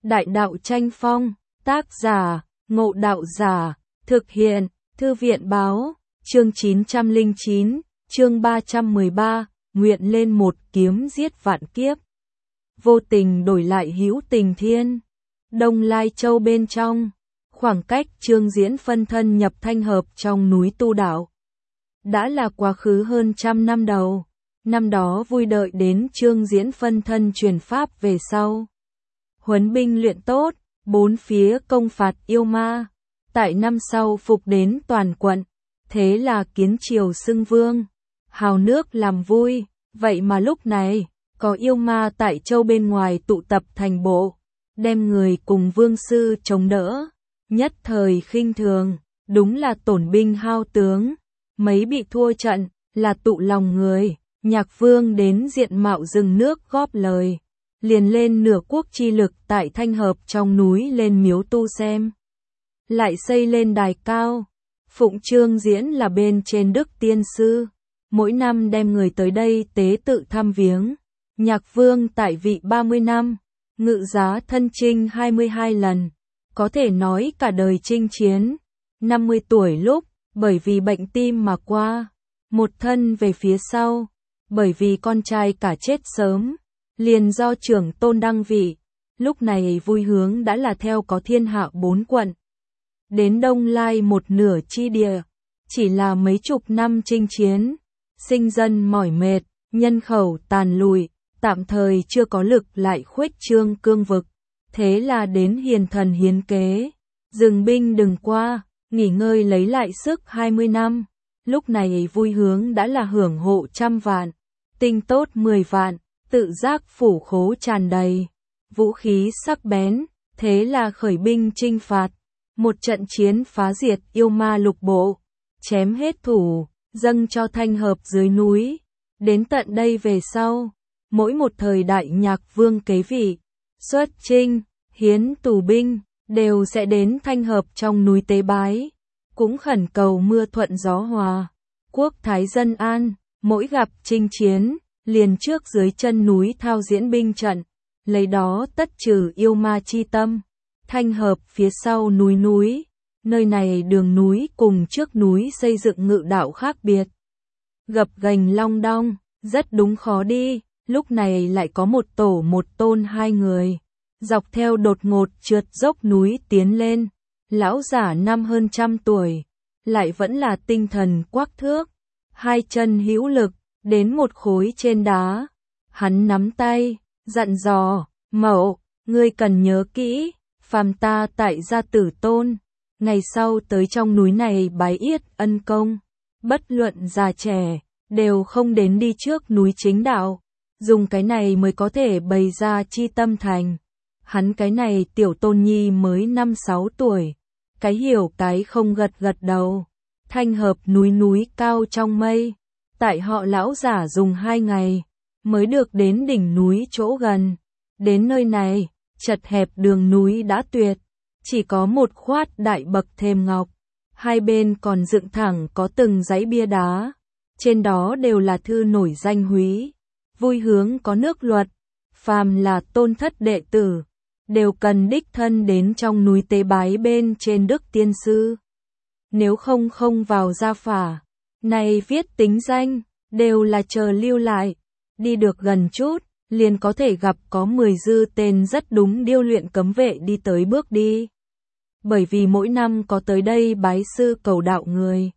Đại đạo tranh phong, tác giả, Ngộ Đạo Giả, thực hiện, Thư viện báo, chương 909, chương 313, nguyện lên một kiếm giết vạn kiếp. Vô tình đổi lại hữu tình thiên. Đông Lai Châu bên trong, khoảng cách Trương Diễn phân thân nhập thanh hợp trong núi tu đạo. Đã là quá khứ hơn 100 năm đầu, năm đó vui đợi đến Trương Diễn phân thân truyền pháp về sau. Huấn binh luyện tốt, bốn phía công phạt yêu ma, tại năm sau phục đến toàn quận, thế là kiến triều xưng vương, hào nước làm vui, vậy mà lúc này, có yêu ma tại châu bên ngoài tụ tập thành bộ, đem người cùng vương sư chống đỡ, nhất thời khinh thường, đúng là tổn binh hao tướng, mấy bị thua trận, là tụ lòng người, Nhạc Vương đến diện mạo rừng nước góp lời, liền lên nửa quốc chi lực tại thanh hợp trong núi lên miếu tu xem. Lại xây lên đài cao, phụng Trương Diễn là bên trên đức tiên sư, mỗi năm đem người tới đây tế tự thăm viếng. Nhạc Vương tại vị 30 năm, ngự giá thân chinh 22 lần, có thể nói cả đời chinh chiến. 50 tuổi lúc, bởi vì bệnh tim mà qua, một thân về phía sau, bởi vì con trai cả chết sớm, liền do trưởng tôn đăng vị, lúc này vui hướng đã là theo có thiên hạ 4 quận. Đến Đông Lai một nửa chi địa, chỉ là mấy chục năm chinh chiến, sinh dân mỏi mệt, nhân khẩu tàn lụi, tạm thời chưa có lực lại khuếch trương cương vực, thế là đến hiền thần hiến kế, dừng binh đừng qua, nghỉ ngơi lấy lại sức 20 năm, lúc này vui hướng đã là hưởng hộ 100 vạn, tinh tốt 10 vạn, tự giác phủ khố tràn đầy, vũ khí sắc bén, thế là khởi binh chinh phạt, một trận chiến phá diệt yêu ma lục bộ, chém hết thủ, dâng cho thanh hợp dưới núi, đến tận đây về sau, mỗi một thời đại Nhạc Vương kế vị, xuất chinh, hiến tù binh, đều sẽ đến thanh hợp trong núi tế bái, cũng khẩn cầu mưa thuận gió hòa, quốc thái dân an, mỗi gặp chinh chiến, liền trước dưới chân núi thao diễn binh trận, lấy đó tất trừ yêu ma chi tâm. Thanh hợp phía sau núi, nơi này đường núi cùng trước núi xây dựng ngự đạo khác biệt. Gập ghềnh long đong, rất đúng khó đi, lúc này lại có một tổ một tôn hai người, dọc theo đột ngột trượt dốc núi tiến lên, lão giả năm hơn 100 tuổi, lại vẫn là tinh thần quắc thước, hai chân hữu lực, đến một khối trên đá, hắn nắm tay, dặn dò, Mậu, ngươi cần nhớ kỹ, phàm ta tại gia tử tôn, ngày sau tới trong núi này bái yết ân công, bất luận già trẻ, đều không đến đi trước núi chính đạo, dùng cái này mới có thể bày ra chi tâm thành. Hắn cái này tiểu tôn nhi mới 5-6 tuổi, cái hiểu cái không gật đầu, thanh hợp núi cao trong mây, tại họ lão giả dùng 2 ngày, mới được đến đỉnh núi chỗ gần, đến nơi này, chật hẹp đường núi đã tuyệt, chỉ có một khoát đại bậc thềm ngọc, hai bên còn dựng thẳng có từng dãy bia đá, trên đó đều là thư nổi danh húy, vui hướng có nước luật, phàm là tôn thất đệ tử, đều cần đích thân đến trong núi tế bái bên trên đức tiên sư. Nếu không vào gia phả, này viết tính danh, đều là chờ lưu lại, đi được gần chút, liền có thể gặp có 10 dư tên rất đúng điêu luyện cấm vệ đi tới bước đi. Bởi vì mỗi năm có tới đây bái sư cầu đạo người,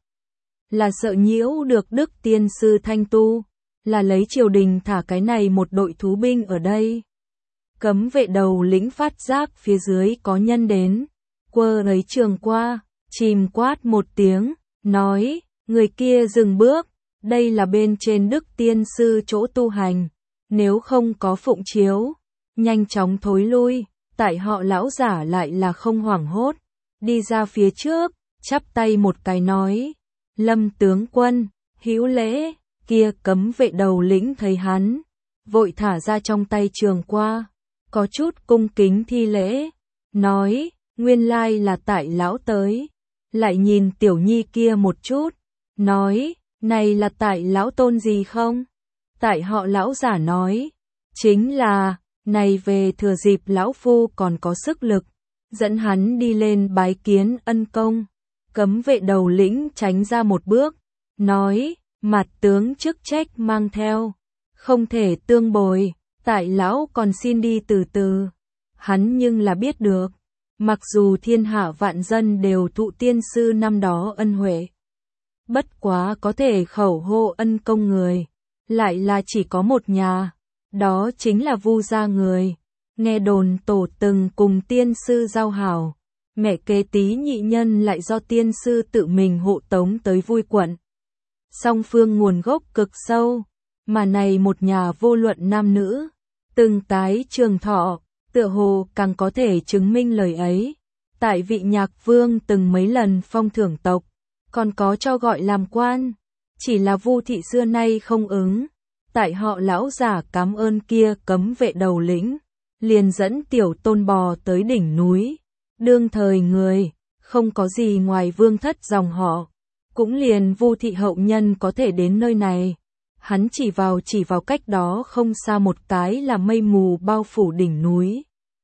là sợ nhiễu được đức tiên sư thanh tu, là lấy triều đình thả cái này một đội thú binh ở đây. Cấm vệ đầu lĩnh phát giác phía dưới có nhân đến, quơ ấy trường qua, chìm quát một tiếng, nói, người kia dừng bước, đây là bên trên đức tiên sư chỗ tu hành, nếu không có phụng chiếu, nhanh chóng thối lui, tại họ lão giả lại là không hoảng hốt, đi ra phía trước, chắp tay một cái nói, Lâm tướng quân, hữu lễ, kia cấm vệ đầu lĩnh thấy hắn, vội thả ra trong tay trường qua, có chút cung kính thi lễ, nói, nguyên lai là tại lão tới, lại nhìn tiểu nhi kia một chút, nói, này là tại lão tôn gì không? Tại họ lão giả nói, chính là, Này về thừa dịp lão phu còn có sức lực, dẫn hắn đi lên bái kiến ân công. Cấm vệ đầu lĩnh tránh ra một bước, nói, mặt tướng chức trách mang theo, không thể tương bồi, tại lão còn xin đi từ từ. Hắn nhưng là biết được, mặc dù thiên hạ vạn dân đều thụ tiên sư năm đó ân huệ, bất quá có thể khẩu hô ân công người, lại là chỉ có một nhà, đó chính là Vu gia người. Nghe đồn tổ từng cùng tiên sư giao hảo, mẹ kế Tý nhị nhân lại do tiên sư tự mình hộ tống tới Vui quận. Song phương nguồn gốc cực sâu, mà này một nhà vô luận nam nữ, từng cái trường thọ, tựa hồ càng có thể chứng minh lời ấy. Tại vị Nhạc Vương từng mấy lần phong thưởng tộc, còn có cho gọi làm quan, chỉ là Vu thị xưa nay không ứng. Tại họ lão giả cảm ơn kia cấm vệ đầu lĩnh, liền dẫn tiểu tôn bò tới đỉnh núi. Đương thời người, không có gì ngoài vương thất dòng họ, cũng liền Vu thị hậu nhân có thể đến nơi này. Hắn chỉ vào cách đó không xa một cái là mây mù bao phủ đỉnh núi.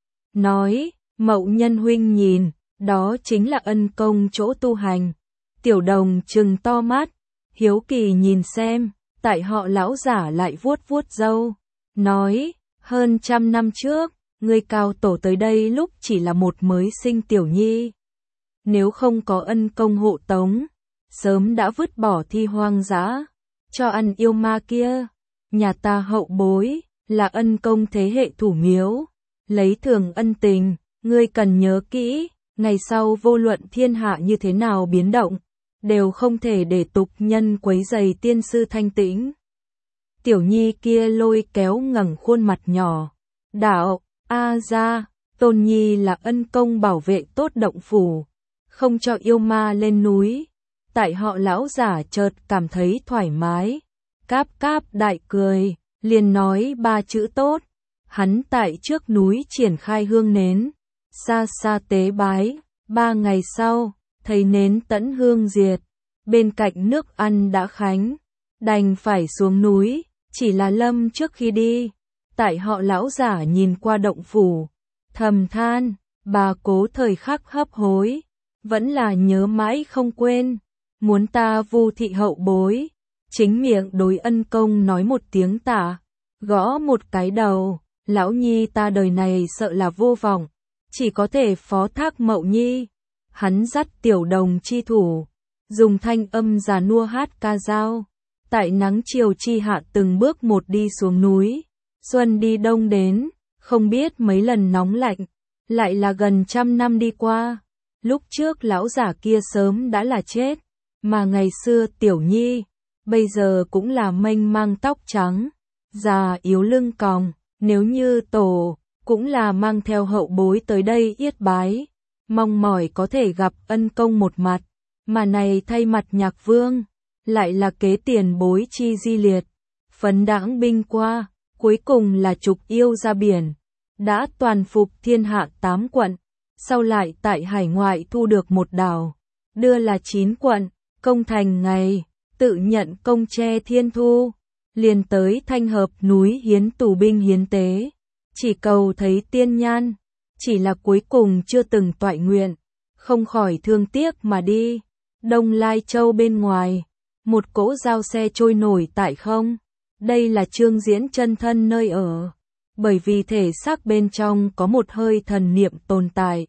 Nói, Mậu nhân huynh nhìn, đó chính là ân công chỗ tu hành. Tiểu đồng trừng to mắt, hiếu kỳ nhìn xem, tại họ lão giả lại vuốt vuốt râu, nói, hơn 100 năm trước, người cao tổ tới đây lúc chỉ là một mới sinh tiểu nhi. Nếu không có ân công hộ tống, sớm đã vứt bỏ thi hoang dã, cho ăn yêu ma kia. Nhà ta hậu bối, là ân công thế hệ thủ miếu, lấy thường ân tình, ngươi cần nhớ kỹ, ngày sau vô luận thiên hạ như thế nào biến động, đều không thể để tục nhân quấy rầy tiên sư thanh tĩnh. Tiểu nhi kia lôi kéo ngẩng khuôn mặt nhỏ, đạo, a ra, tôn nhi là ân công bảo vệ tốt động phủ, không cho yêu ma lên núi. Tại họ lão giả chợt cảm thấy thoải mái, cáp cáp đại cười, liền nói 3 chữ tốt. Hắn tại trước núi triển khai hương nến, xa xa tế bái. 3 ngày sau, thấy nến tẫn hương diệt, bên cạnh nước ăn đã khánh, đành phải xuống núi. Chỉ là lâm trước khi đi, tại họ lão giả nhìn qua động phủ, thầm than, bà cố thời khắc hấp hối, vẫn là nhớ mãi không quên, muốn ta Vu thị hậu bối, chính miệng đối ân công nói một tiếng tạ, gõ một cái đầu, lão nhi ta đời này sợ là vô vọng, chỉ có thể phó thác Mậu nhi. Hắn dắt tiểu đồng chi thủ, dùng thanh âm già nua hát ca dao. Tại nắng chiều chi hạ từng bước một đi xuống núi, xuân đi đông đến, không biết mấy lần nóng lạnh, lại là gần 100 năm đi qua. Lúc trước lão giả kia sớm đã là chết, mà ngày xưa tiểu nhi, bây giờ cũng là mênh mang tóc trắng, già yếu lưng còng, nếu như tổ, cũng là mang theo hậu bối tới đây yết bái, mong mỏi có thể gặp ân công một mặt, mà này thay mặt Nhạc Vương. Lại là kế tiền bối chi di liệt, phấn đãng binh qua, cuối cùng là trục yêu ra biển, đã toàn phục thiên hạ 8 quận, sau lại tại hải ngoại thu được một đảo, đưa là 9 quận, công thành ngày, tự nhận công tre thiên thu, liền tới Thanh Hợp núi hiến tù binh hiến tế, chỉ cầu thấy tiên nhan, chỉ là cuối cùng chưa từng toại nguyện, không khỏi thương tiếc mà đi. Đông Lai Châu bên ngoài, một cỗ giao xe trôi nổi tại không. Đây là Trương Diễn chân thân nơi ở, bởi vì thể xác bên trong có một hơi thần niệm tồn tại.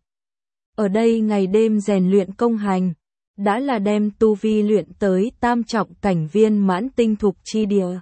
Ở đây ngày đêm rèn luyện công hành, đã là đem tu vi luyện tới tam trọng cảnh viên mãn tinh thục chi địa.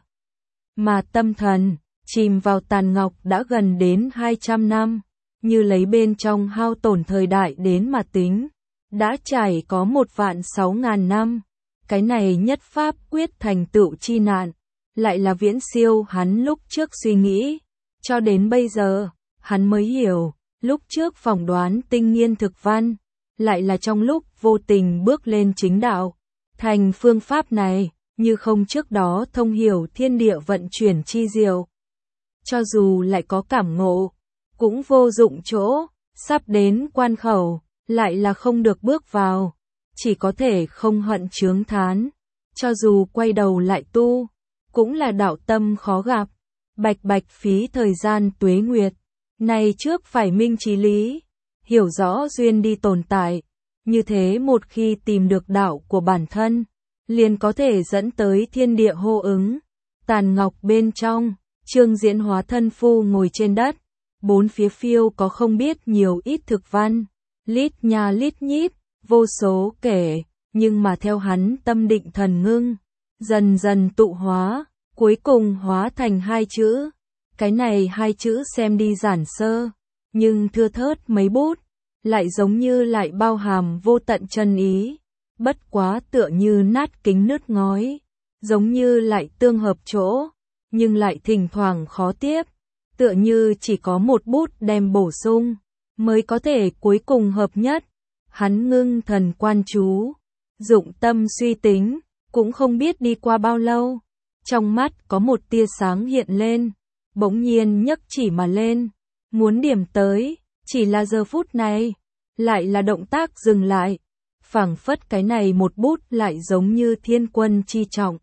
Mà tâm thần, chìm vào tàn ngọc đã gần đến 200 năm, như lấy bên trong hao tổn thời đại đến mà tính, đã trải có 1.600.000 năm. Cái này nhất pháp quyết thành tựu chi nạn, lại là viễn siêu hắn lúc trước suy nghĩ. Cho đến bây giờ, hắn mới hiểu, lúc trước phỏng đoán tinh nghiên thực văn, lại là trong lúc vô tình bước lên chính đạo. Thành phương pháp này, như không trước đó thông hiểu thiên địa vận chuyển chi diệu. Cho dù lại có cảm ngộ, cũng vô dụng chỗ, sắp đến quan khẩu, lại là không được bước vào. Chỉ có thể không hận chướng thán, cho dù quay đầu lại tu, cũng là đạo tâm khó gặp. bạch bạch phí thời gian tuế nguyệt. Này trước phải minh trí lý, hiểu rõ duyên đi tồn tại, như thế một khi tìm được đạo của bản thân, liền có thể dẫn tới thiên địa hô ứng. Tàn ngọc bên trong, Trương Diễn hóa thân phu ngồi trên đất, bốn phía phiêu có không biết nhiều ít thực văn, lít nha lít nhít, vô số kể, nhưng mà theo hắn tâm định thần ngưng, dần dần tụ hóa, cuối cùng hóa thành hai chữ. Cái này hai chữ xem đi giản sơ, nhưng thưa thớt mấy bút, lại giống như lại bao hàm vô tận chân ý, bất quá tựa như nát kính nứt ngói, giống như lại tương hợp chỗ, nhưng lại thỉnh thoảng khó tiếp, tựa như chỉ có một bút đem bổ sung, mới có thể cuối cùng hợp nhất. Hắn ngưng thần quan chú, dụng tâm suy tính, cũng không biết đi qua bao lâu, trong mắt có một tia sáng hiện lên, bỗng nhiên nhấc chỉ mà lên, muốn điểm tới, chỉ là giờ phút này, lại là động tác dừng lại, phảng phất cái này một bút lại giống như thiên quân chi trọng.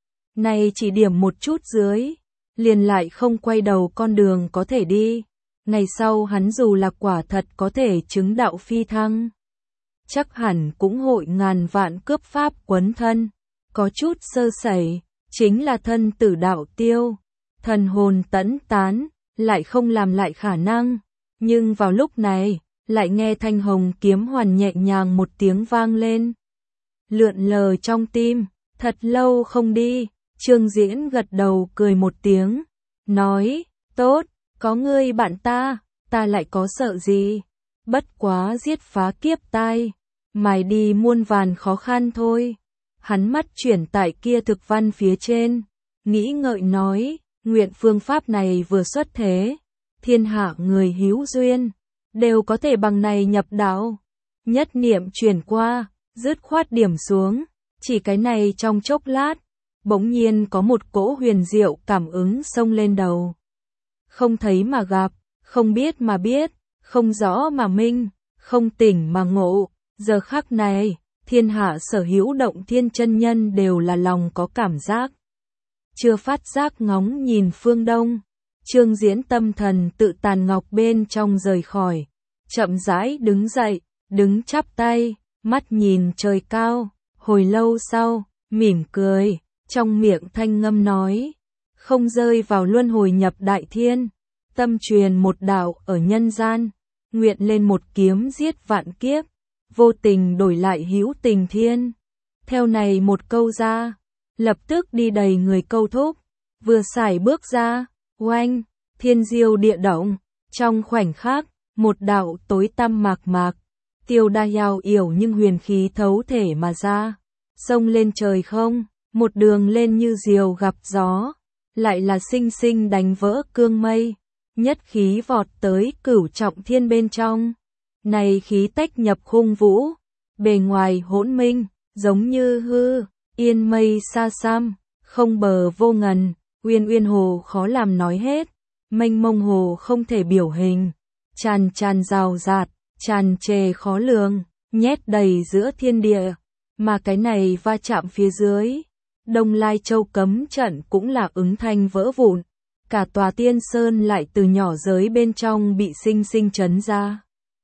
Này chỉ điểm một chút dưới, liền lại không quay đầu con đường có thể đi, ngày sau hắn dù là quả thật có thể chứng đạo phi thăng, chắc hẳn cũng hội ngàn vạn cướp pháp quấn thân, có chút sơ sẩy, chính là thân tử đạo tiêu, thần hồn tẫn tán, lại không làm lại khả năng, nhưng vào lúc này, lại nghe thanh hồng kiếm hoàn nhẹ nhàng một tiếng vang lên. Lượn lờ trong tim, thật lâu không đi, Trương Diễn gật đầu cười một tiếng, nói, tốt, có ngươi bạn ta lại có sợ gì, bất quá giết phá kiếp tai, mài đi muôn vàn khó khăn thôi. Hắn mắt chuyển tại kia thực văn phía trên, nghĩ ngợi nói, nguyện phương pháp này vừa xuất thế, thiên hạ người hữu duyên, đều có thể bằng này nhập đạo. Nhất niệm chuyển qua, dứt khoát điểm xuống, chỉ cái này trong chốc lát, bỗng nhiên có một cỗ huyền diệu cảm ứng xông lên đầu. Không thấy mà gặp, không biết mà biết, không rõ mà minh, không tỉnh mà ngộ, giờ khắc này, thiên hạ sở hữu động thiên chân nhân đều là lòng có cảm giác. Chưa phát giác ngóng nhìn phương đông, Trương Diễn tâm thần tự tàn ngọc bên trong rời khỏi, chậm rãi đứng dậy, đứng chắp tay, mắt nhìn trời cao, hồi lâu sau, mỉm cười, trong miệng thanh ngâm nói, không rơi vào luân hồi nhập đại thiên, tâm truyền một đạo ở nhân gian, nguyện lên một kiếm giết vạn kiếp, vô tình đổi lại hữu tình thiên. Theo này một câu ra, lập tức đi đầy người câu thúc, vừa xài bước ra, oanh, thiên diêu địa động, trong khoảnh khắc, một đạo tối tăm mạc mạc, tiêu đa yào yểu nhưng huyền khí thấu thể mà ra, xông lên trời không, một đường lên như diều gặp gió, lại là sinh sinh đánh vỡ cương mây, nhất khí vọt tới cửu trọng thiên bên trong. Này khí tách nhập khung vũ, bề ngoài hỗn minh, giống như hư, yên mây xa xăm, không bờ vô ngần, uyên uyên hồ khó làm nói hết, mênh mông hồ không thể biểu hình, tràn tràn rào rạt, tràn trề khó lường, nhét đầy giữa thiên địa, mà cái này va chạm phía dưới, Đông Lai Châu cấm trận cũng là ứng thanh vỡ vụn, cả tòa tiên sơn lại từ nhỏ giới bên trong bị sinh sinh trấn ra,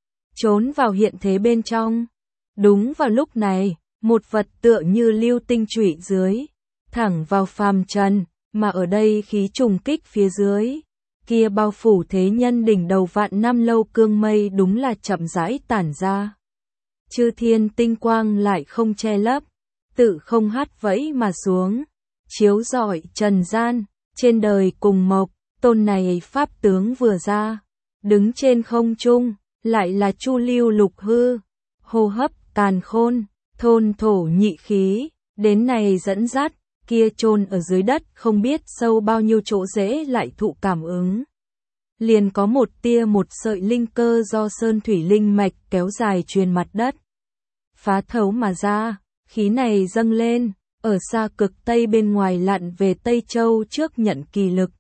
trốn vào hiện thế bên trong. Đúng vào lúc này, một vật tựa như lưu tinh chủy dưới, thẳng vào phàm trần, mà ở đây khí trùng kích phía dưới, kia bao phủ thế nhân đỉnh đầu vạn năm lâu cương mây đúng là chậm rãi tản ra. Chư thiên tinh quang lại không che lấp, tự không hát vẫy mà xuống, chiếu rọi trần gian, trên đời cùng mộc, tôn này pháp tướng vừa ra, đứng trên không trung, lại là chu lưu lục hư, hô hấp càn khôn, thôn thổ nhị khí, đến này dẫn dắt, kia chôn ở dưới đất không biết sâu bao nhiêu chỗ rễ lại thụ cảm ứng. Liền có một tia một sợi linh cơ do sơn thủy linh mạch kéo dài truyền mặt đất, phá thấu mà ra, khí này dâng lên, ở xa cực tây bên ngoài lặn về Tây Châu trước nhận kỳ lực.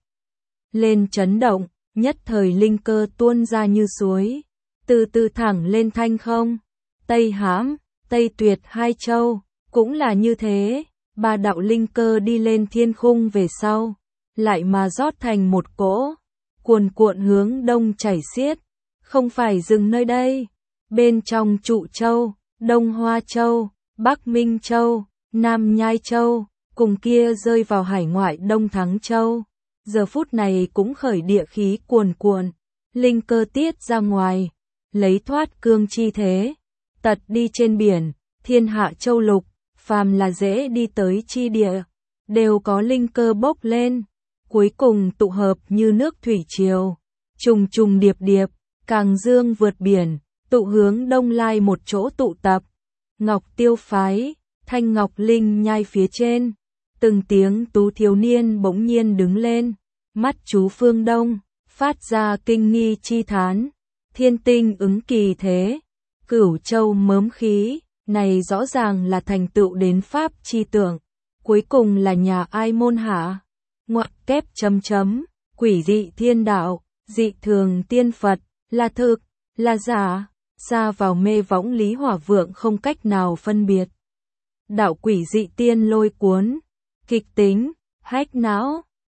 Lên chấn động, nhất thời linh cơ tuôn ra như suối, từ từ thẳng lên thanh không, Tây Hãm, Tây Tuyệt hai châu, cũng là như thế, ba đạo linh cơ đi lên thiên khung về sau, lại mà rót thành một cỗ, cuồn cuộn hướng đông chảy xiết, không phải dừng nơi đây. Bên trong Trụ Châu, Đông Hoa Châu, Bắc Minh Châu, Nam Nhai Châu, cùng kia rơi vào hải ngoại Đông Thắng Châu, giờ phút này cũng khởi địa khí cuồn cuộn, linh cơ tiết ra ngoài, lấy thoát cương chi thế, tật đi trên biển, thiên hạ châu lục, phàm là dễ đi tới chi địa, đều có linh cơ bốc lên, cuối cùng tụ hợp như nước thủy triều, trùng trùng điệp điệp, càng dương vượt biển, tụ hướng Đông Lai một chỗ tụ tập. Ngọc Tiêu phái, Thanh Ngọc Linh Nhai phía trên, từng tiếng tú thiếu niên bỗng nhiên đứng lên, mắt chú phương Đông, phát ra kinh nghi chi thán, thiên tinh ứng kỳ thế, Cửu Châu mớm khí, này rõ ràng là thành tựu đến pháp chi tưởng, cuối cùng là nhà ai môn hạ, ngoặc kép chấm chấm, quỷ dị thiên đạo, dị thường tiên Phật, là thực, là giả, xa vào mê võng Lý Hỏa Vượng không cách nào phân biệt. Đạo quỷ dị tiên lôi cuốn, kịch tính, hách não.